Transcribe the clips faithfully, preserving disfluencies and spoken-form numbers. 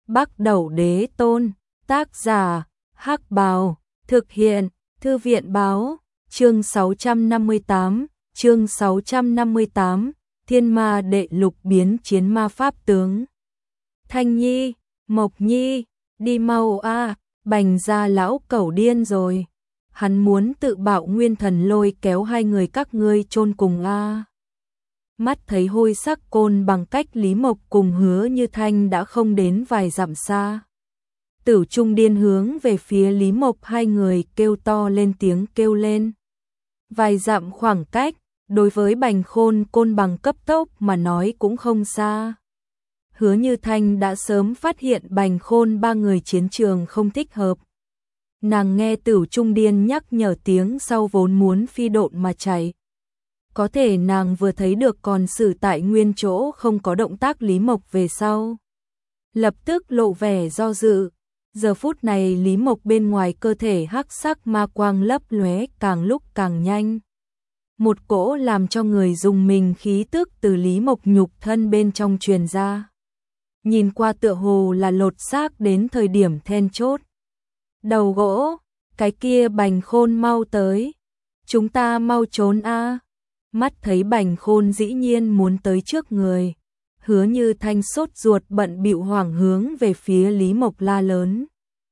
Bắc Đẩu Đế Tôn, tác giả, Hắc Bào, thực hiện, Thư viện Báo, chương sáu trăm năm mươi tám, chương sáu trăm năm mươi tám, Thiên Ma Đệ Lục biến chiến ma pháp tướng. Thanh Nhi, Mộc Nhi, đi mau a, Bành gia lão cẩu điên rồi. Hắn muốn tự bạo nguyên thần lôi kéo hai người các ngươi chôn cùng a. Mắt thấy hôi sắc côn bằng cách Lý Mộc cùng Hứa Như Thanh đã không đến vài dặm xa. Tử Trung điên hướng về phía Lý Mộc, hai người kêu to lên tiếng kêu lên. Vài dặm khoảng cách, đối với Bành Khôn côn bằng cấp tốc mà nói cũng không xa. Hứa Như Thanh đã sớm phát hiện Bành Khôn ba người chiến trường không thích hợp. Nàng nghe Tử Trung điên nhắc nhở tiếng sau vốn muốn phi độn mà chạy. Có thể nàng vừa thấy được còn xử tại nguyên chỗ không có động tác Lý Mộc về sau. Lập tức lộ vẻ do dự. Giờ phút này Lý Mộc bên ngoài cơ thể hắc sắc ma quang lấp lóe càng lúc càng nhanh. Một cỗ làm cho người dùng mình khí tức từ Lý Mộc nhục thân bên trong truyền ra. Nhìn qua tựa hồ là lột xác đến thời điểm then chốt. Đầu gỗ, cái kia Bành Khôn mau tới. Chúng ta mau trốn a. Mắt thấy Bành Khôn dĩ nhiên muốn tới trước người. Hứa Như Thanh sốt ruột bận bịu hoảng hướng về phía Lý Mộc la lớn.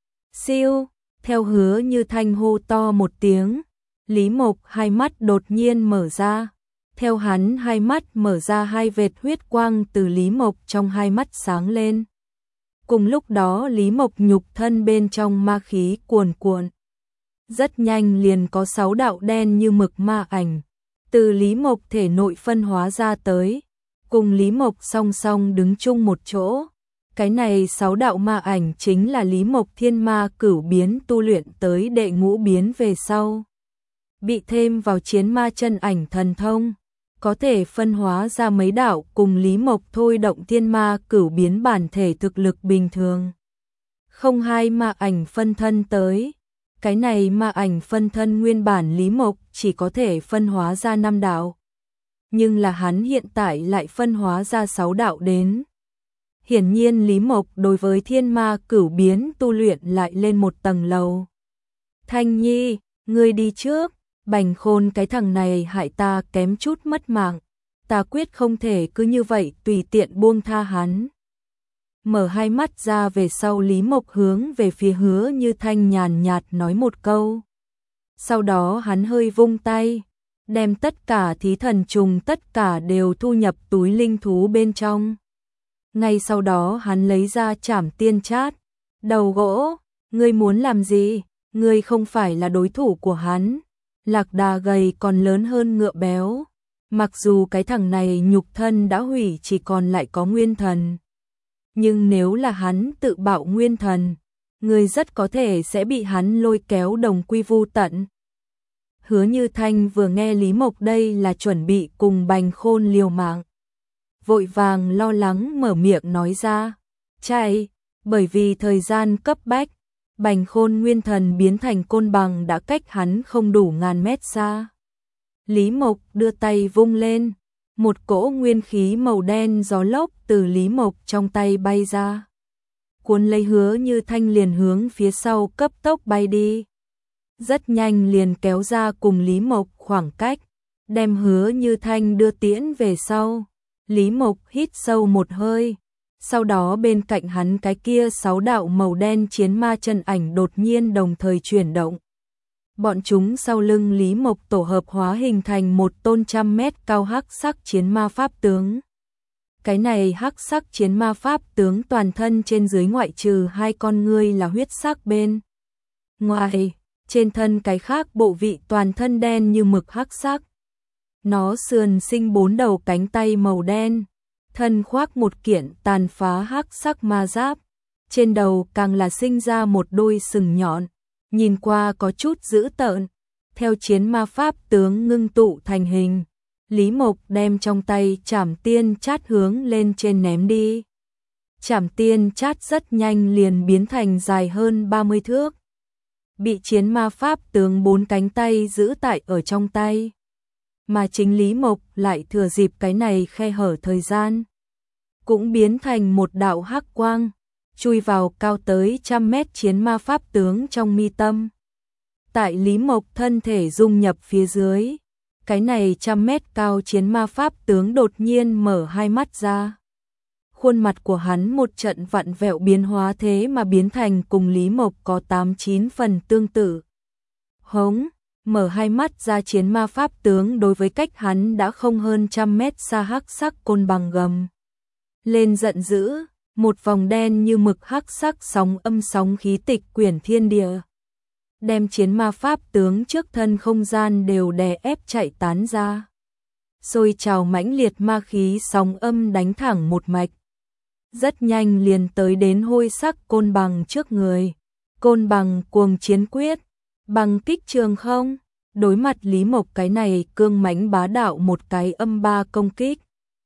Siêu, theo Hứa Như Thanh hô to một tiếng. Lý Mộc hai mắt đột nhiên mở ra. Theo hắn hai mắt mở ra, hai vệt huyết quang từ Lý Mộc trong hai mắt sáng lên. Cùng lúc đó Lý Mộc nhục thân bên trong ma khí cuồn cuộn. Rất nhanh liền có sáu đạo đen như mực ma ảnh từ Lý Mộc thể nội phân hóa ra tới, cùng Lý Mộc song song đứng chung một chỗ. Cái này sáu đạo ma ảnh chính là Lý Mộc thiên ma cửu biến tu luyện tới đệ ngũ biến về sau. Bị thêm vào chiến ma chân ảnh thần thông, có thể phân hóa ra mấy đạo cùng Lý Mộc thôi động thiên ma cửu biến bản thể thực lực bình thường. Không hai ma ảnh phân thân tới. Cái này ma ảnh phân thân nguyên bản Lý Mộc chỉ có thể phân hóa ra năm đạo. Nhưng là hắn hiện tại lại phân hóa ra sáu đạo đến. Hiển nhiên Lý Mộc đối với thiên ma cửu biến tu luyện lại lên một tầng lầu. Thanh Nhi, ngươi đi trước. Bành Khôn cái thằng này hại ta kém chút mất mạng. Ta quyết không thể cứ như vậy tùy tiện buông tha hắn. Mở hai mắt ra về sau, Lý Mộc hướng về phía Hứa Như Thanh nhàn nhạt nói một câu. Sau đó hắn hơi vung tay, đem tất cả thí thần trùng tất cả đều thu nhập túi linh thú bên trong. Ngay sau đó hắn lấy ra Trảm Tiên Chát. Đầu gỗ, ngươi muốn làm gì? Ngươi không phải là đối thủ của hắn. Lạc đà gầy còn lớn hơn ngựa béo. Mặc dù cái thằng này nhục thân đã hủy, chỉ còn lại có nguyên thần. Nhưng nếu là hắn tự bạo nguyên thần, người rất có thể sẽ bị hắn lôi kéo đồng quy vu tận. Hứa Như Thanh vừa nghe Lý Mộc đây là chuẩn bị cùng Bành Khôn liều mạng, vội vàng lo lắng mở miệng nói ra. Chạy, bởi vì thời gian cấp bách, Bành Khôn nguyên thần biến thành côn bằng đã cách hắn không đủ ngàn mét xa. Lý Mộc đưa tay vung lên. Một cỗ nguyên khí màu đen gió lốc từ Lý Mộc trong tay bay ra. Cuốn lấy Hứa Như Thanh liền hướng phía sau cấp tốc bay đi. Rất nhanh liền kéo ra cùng Lý Mộc khoảng cách, đem Hứa Như Thanh đưa tiễn về sau. Lý Mộc hít sâu một hơi. Sau đó bên cạnh hắn cái kia sáu đạo màu đen chiến ma chân ảnh đột nhiên đồng thời chuyển động. Bọn chúng sau lưng Lý Mộc tổ hợp hóa hình thành một tôn trăm mét cao hắc sắc chiến ma pháp tướng. Cái này hắc sắc chiến ma pháp tướng toàn thân trên dưới ngoại trừ hai con ngươi là huyết sắc bên ngoài, trên thân cái khác bộ vị toàn thân đen như mực hắc sắc. Nó sườn sinh bốn đầu cánh tay màu đen, thân khoác một kiện tàn phá hắc sắc ma giáp, trên đầu càng là sinh ra một đôi sừng nhọn. Nhìn qua có chút dữ tợn. Theo chiến ma pháp tướng ngưng tụ thành hình, Lý Mộc đem trong tay Trảm Tiên Chát hướng lên trên ném đi. Trảm Tiên Chát rất nhanh liền biến thành dài hơn ba mươi thước. Bị chiến ma pháp tướng bốn cánh tay giữ tại ở trong tay. Mà chính Lý Mộc lại thừa dịp cái này khe hở thời gian, cũng biến thành một đạo hắc quang. chui vào cao tới trăm mét chiến ma pháp tướng trong mi tâm. Tại Lý Mộc thân thể dung nhập phía dưới, cái này trăm mét cao chiến ma pháp tướng đột nhiên mở hai mắt ra. Khuôn mặt của hắn một trận vặn vẹo biến hóa thế mà biến thành cùng Lý Mộc có tám chín phần tương tự. Hống, mở hai mắt ra chiến ma pháp tướng đối với cách hắn đã không hơn trăm mét xa hắc sắc côn bằng gầm lên giận dữ, một vòng đen như mực hắc sắc sóng âm sóng khí tịch quyển thiên địa, đem chiến ma pháp tướng trước thân không gian đều đè ép chạy tán ra. Xôi trào mãnh liệt ma khí sóng âm đánh thẳng một mạch, rất nhanh liền tới đến hôi sắc côn bằng trước người. Côn bằng cuồng chiến quyết, bằng kích trường không, đối mặt Lý Mộc cái này cương mãnh bá đạo một cái âm ba công kích.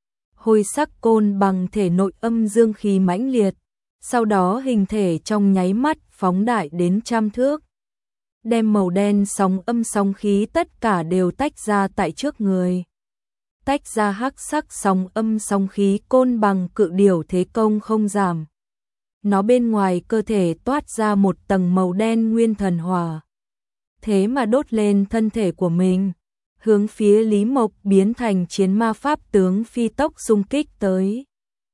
Hôi sắc côn bằng thể nội âm dương khí mãnh liệt, sau đó hình thể trong nháy mắt phóng đại đến trăm thước, đem màu đen sóng âm sóng khí tất cả đều tách ra tại trước người. Tách ra hắc sắc sóng âm sóng khí côn bằng cự điểu thế công không giảm. Nó bên ngoài cơ thể toát ra một tầng màu đen nguyên thần hỏa, thế mà đốt lên thân thể của mình, hướng phía Lý Mộc biến thành chiến ma pháp tướng phi tốc xung kích tới.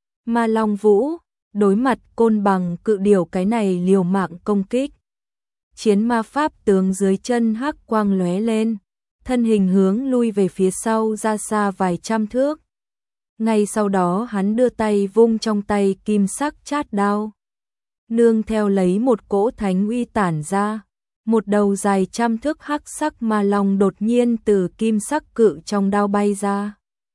Ma Long Vũ, đối mặt côn bằng cự điểu cái này liều mạng công kích. Chiến ma pháp tướng dưới chân hắc quang lóe lên, thân hình hướng lui về phía sau ra xa vài trăm thước. Ngay sau đó hắn đưa tay vung trong tay kim sắc chát đao, nương theo lấy một cỗ thánh uy tản ra, một đầu dài trăm thước hắc sắc ma long đột nhiên từ kim sắc cự trong đao bay ra.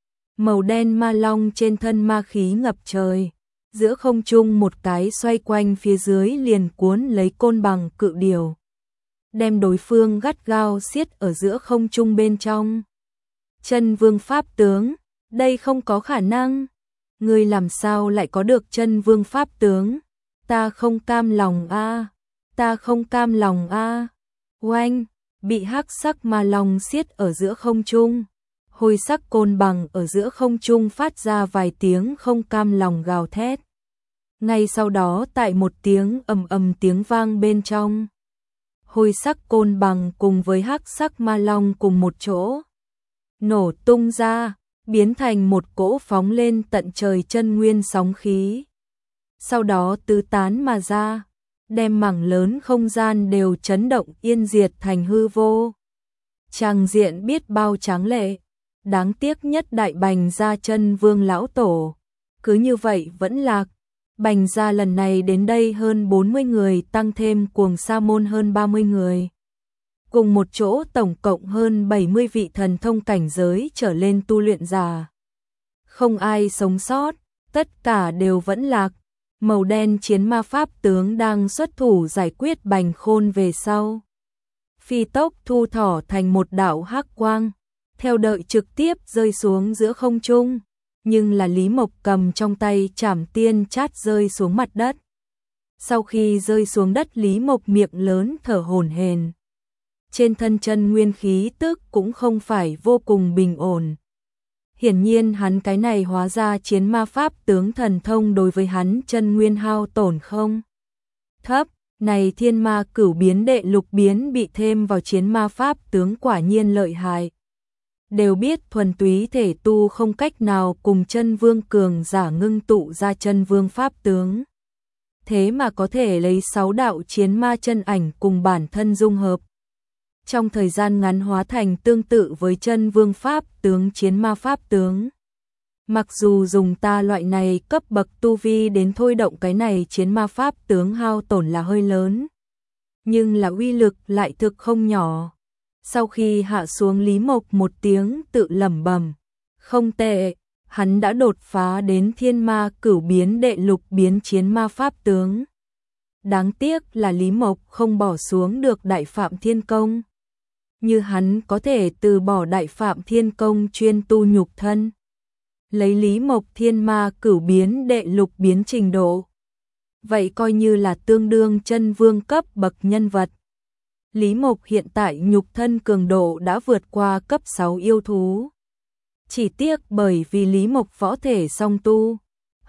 Màu đen ma long trên thân ma khí ngập trời, giữa không trung một cái xoay quanh phía dưới liền cuốn lấy côn bằng cự điểu, đem đối phương gắt gao siết ở giữa không trung bên trong. Chân vương pháp tướng, đây không có khả năng. Ngươi làm sao lại có được chân vương pháp tướng? Ta không cam lòng a, ta không cam lòng a. Oanh, bị hắc sắc ma long siết ở giữa không trung. Hôi sắc côn bằng ở giữa không trung phát ra vài tiếng không cam lòng gào thét. Ngay sau đó tại một tiếng ầm ầm tiếng vang bên trong, hôi sắc côn bằng cùng với hắc sắc ma long cùng một chỗ nổ tung ra, biến thành một cỗ phóng lên tận trời chân nguyên sóng khí. Sau đó tứ tán mà ra, đem mảng lớn không gian đều chấn động yên diệt thành hư vô. Tràng diện biết bao tráng lệ, đáng tiếc nhất đại Bành gia chân vương lão tổ, cứ như vậy vẫn lạc. Bành gia lần này đến đây hơn bốn mươi người tăng thêm cuồng sa môn hơn ba mươi người. Cùng một chỗ tổng cộng hơn bảy mươi vị thần thông cảnh giới trở lên tu luyện giả. Không ai sống sót, tất cả đều vẫn lạc. Màu đen chiến ma pháp tướng đang xuất thủ giải quyết Bành Khôn về sau, phi tốc thu thỏ thành một đạo hắc quang, theo đợi trực tiếp rơi xuống giữa không trung. Nhưng là Lý Mộc cầm trong tay trảm tiên chát rơi xuống mặt đất. Sau khi rơi xuống đất, Lý Mộc miệng lớn thở hổn hển. Trên thân chân nguyên khí tức cũng không phải vô cùng bình ổn. Hiển nhiên hắn cái này hóa ra chiến ma pháp tướng thần thông đối với hắn chân nguyên hao tổn không thấp. Này thiên ma cửu biến đệ lục biến bị thêm vào chiến ma pháp tướng quả nhiên lợi hại. Đều biết thuần túy thể tu không cách nào cùng chân vương cường giả ngưng tụ ra chân vương pháp tướng. Thế mà có thể lấy sáu đạo chiến ma chân ảnh cùng bản thân dung hợp, trong thời gian ngắn hóa thành tương tự với chân vương pháp tướng chiến ma pháp tướng. Mặc dù dùng ta loại này cấp bậc tu vi đến thôi động cái này chiến ma pháp tướng hao tổn là hơi lớn, nhưng là uy lực lại thực không nhỏ. Sau khi hạ xuống, Lý Mộc một tiếng tự lẩm bẩm, không tệ, hắn đã đột phá đến thiên ma cửu biến đệ lục biến chiến ma pháp tướng. Đáng tiếc là Lý Mộc không bỏ xuống được Đại Phạm Thiên Công. Như hắn có thể từ bỏ Đại Phạm Thiên Công chuyên tu nhục thân, lấy Lý Mộc thiên ma cửu biến đệ lục biến trình độ, vậy coi như là tương đương chân vương cấp bậc nhân vật. Lý Mộc hiện tại nhục thân cường độ đã vượt qua cấp sáu yêu thú. Chỉ tiếc bởi vì Lý Mộc võ thể song tu,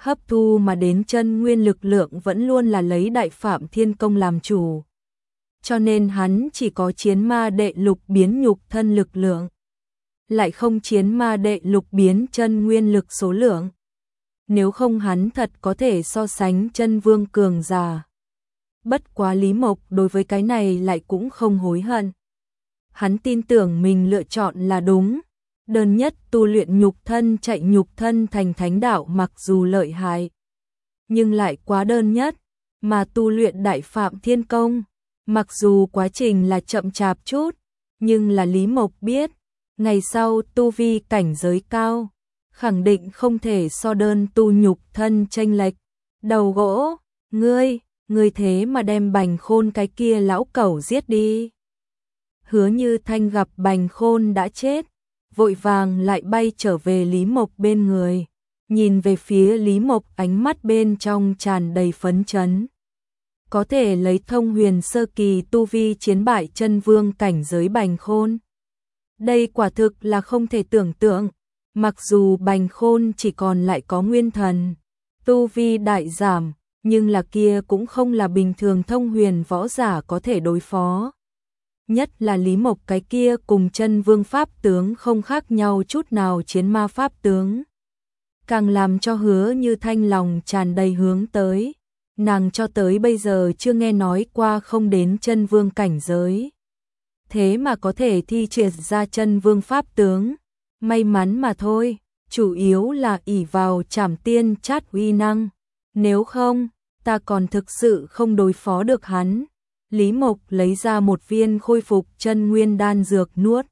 hấp thu mà đến chân nguyên lực lượng vẫn luôn là lấy Đại Phạm Thiên Công làm chủ. Cho nên hắn chỉ có chiến ma đệ lục biến nhục thân lực lượng, lại không chiến ma đệ lục biến chân nguyên lực số lượng. Nếu không hắn thật có thể so sánh chân vương cường giả. Bất quá Lý Mộc đối với cái này lại cũng không hối hận. Hắn tin tưởng mình lựa chọn là đúng. Đơn nhất tu luyện nhục thân chạy nhục thân thành thánh đạo mặc dù lợi hại, nhưng lại quá đơn nhất, mà tu luyện Đại Phạm Thiên Công, mặc dù quá trình là chậm chạp chút, nhưng là Lý Mộc biết, ngày sau tu vi cảnh giới cao, khẳng định không thể so đơn tu nhục thân chênh lệch. Đầu gỗ, ngươi, ngươi thế mà đem Bành Khôn cái kia lão cẩu giết đi. Hứa Như Thanh gặp Bành Khôn đã chết, vội vàng lại bay trở về Lý Mộc bên người, nhìn về phía Lý Mộc ánh mắt bên trong tràn đầy phấn chấn. Có thể lấy thông huyền sơ kỳ tu vi chiến bại chân vương cảnh giới Bành Khôn. Đây quả thực là không thể tưởng tượng, mặc dù Bành Khôn chỉ còn lại có nguyên thần, tu vi đại giảm, nhưng là kia cũng không là bình thường thông huyền võ giả có thể đối phó. Nhất là Lý Mộc cái kia cùng chân vương pháp tướng không khác nhau chút nào chiến ma pháp tướng. Càng làm cho Hứa Như Thanh lòng tràn đầy hướng tới. Nàng cho tới bây giờ chưa nghe nói qua không đến chân vương cảnh giới. Thế mà có thể thi triển ra chân vương pháp tướng. May mắn mà thôi, chủ yếu là ỷ vào Trảm Tiên Chát uy năng. Nếu không, ta còn thực sự không đối phó được hắn. Lý Mộc lấy ra một viên khôi phục chân nguyên đan dược nuốt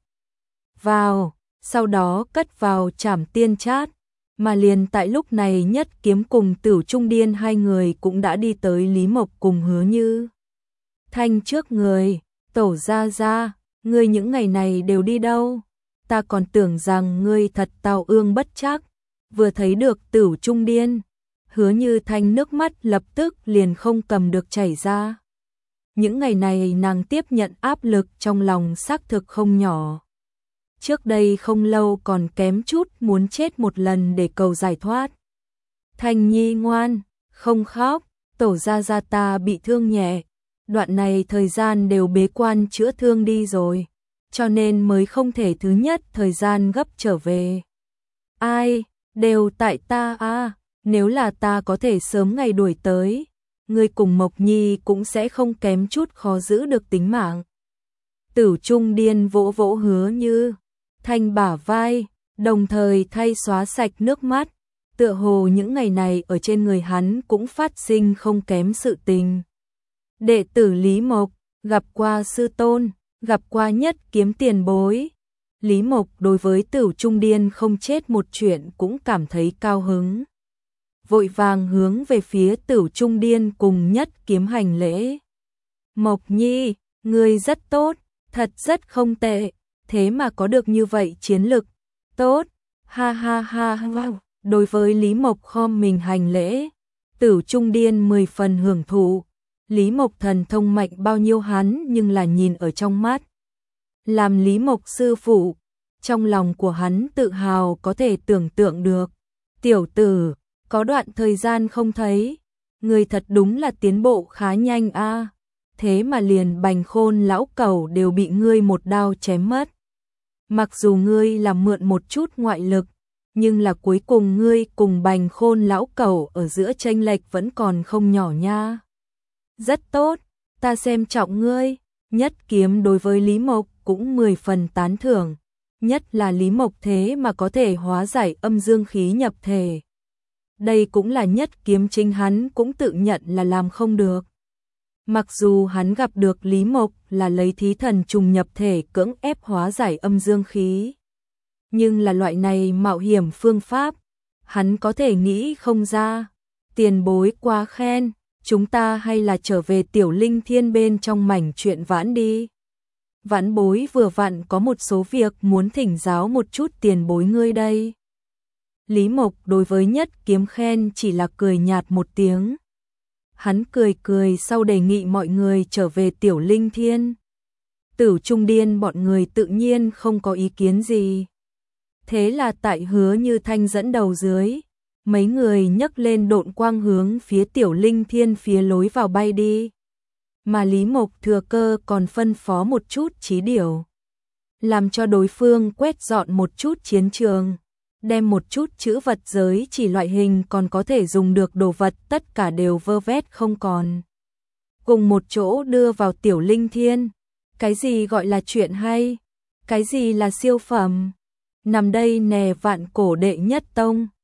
vào, sau đó cất vào Trảm Tiên Chát, mà liền tại lúc này Nhất Kiếm cùng Tửu Trung Điên hai người cũng đã đi tới Lý Mộc cùng Hứa Như Thanh trước người. Tổ gia gia, ngươi những ngày này đều đi đâu? Ta còn tưởng rằng ngươi thật tào ương bất trắc. Vừa thấy được Tửu Trung Điên, Hứa Như Thanh nước mắt lập tức liền không cầm được chảy ra. Những ngày này nàng tiếp nhận áp lực trong lòng xác thực không nhỏ. Trước đây không lâu còn kém chút muốn chết một lần để cầu giải thoát. Thanh Nhi ngoan, không khóc, tổ gia gia ta bị thương nhẹ. Đoạn này thời gian đều bế quan chữa thương đi rồi, cho nên mới không thể thứ nhất thời gian gấp trở về. Ai, đều tại ta à, nếu là ta có thể sớm ngày đuổi tới, ngươi cùng Mộc Nhi cũng sẽ không kém chút khó giữ được tính mạng. Tửu Trung Điên vỗ vỗ Hứa Như Thanh bả vai, đồng thời thay xóa sạch nước mắt, tựa hồ những ngày này ở trên người hắn cũng phát sinh không kém sự tình. Đệ tử Lý Mộc, gặp qua sư tôn, gặp qua Nhất Kiếm tiền bối. Lý Mộc đối với Tửu Trung Điên không chết một chuyện cũng cảm thấy cao hứng. Vội vàng hướng về phía Tửu Trung Điên cùng Nhất Kiếm hành lễ. Mộc Nhi, ngươi rất tốt, thật rất không tệ, thế mà có được như vậy chiến lực. Tốt, ha ha ha ha. Đối với Lý Mộc khom mình hành lễ, Tửu Trung Điên mười phần hưởng thụ. Lý Mộc thần thông mạnh bao nhiêu hắn nhưng là nhìn ở trong mắt. Làm Lý Mộc sư phụ, trong lòng của hắn tự hào có thể tưởng tượng được. Tiểu tử, có đoạn thời gian không thấy, người thật đúng là tiến bộ khá nhanh a. Thế mà liền Bành Khôn lão cẩu đều bị ngươi một đao chém mất. Mặc dù ngươi là mượn một chút ngoại lực, nhưng là cuối cùng ngươi cùng Bành Khôn lão cẩu ở giữa chênh lệch vẫn còn không nhỏ nha. Rất tốt, ta xem trọng ngươi. Nhất Kiếm đối với Lý Mộc cũng mười phần tán thưởng, nhất là Lý Mộc thế mà có thể hóa giải âm dương khí nhập thể. Đây cũng là Nhất Kiếm chính hắn cũng tự nhận là làm không được. Mặc dù hắn gặp được Lý Mộc là lấy thí thần trùng nhập thể cưỡng ép hóa giải âm dương khí, nhưng là loại này mạo hiểm phương pháp, hắn có thể nghĩ không ra. Tiền bối quá khen, chúng ta hay là trở về Tiểu Linh Thiên bên trong mảnh chuyện vãn đi. Vãn bối vừa vặn có một số việc muốn thỉnh giáo một chút tiền bối ngươi đây. Lý Mộc đối với Nhất Kiếm khen chỉ là cười nhạt một tiếng. Hắn cười cười sau đề nghị mọi người trở về Tiểu Linh Thiên. Tửu Trung Điên bọn người tự nhiên không có ý kiến gì. Thế là tại Hứa Như Thanh dẫn đầu dưới, Mấy người nhấc lên độn quang hướng phía Tiểu Linh Thiên phía lối vào bay đi. Mà Lý Mộc thừa cơ còn phân phó một chút trí điều, làm cho đối phương quét dọn một chút chiến trường, đem một chút chữ vật giới chỉ loại hình còn có thể dùng được đồ vật tất cả đều vơ vét không còn. Cùng một chỗ đưa vào Tiểu Linh Thiên. Cái gì gọi là chuyện hay? Cái gì là siêu phẩm? Nằm đây nè Vạn Cổ đệ nhất tông.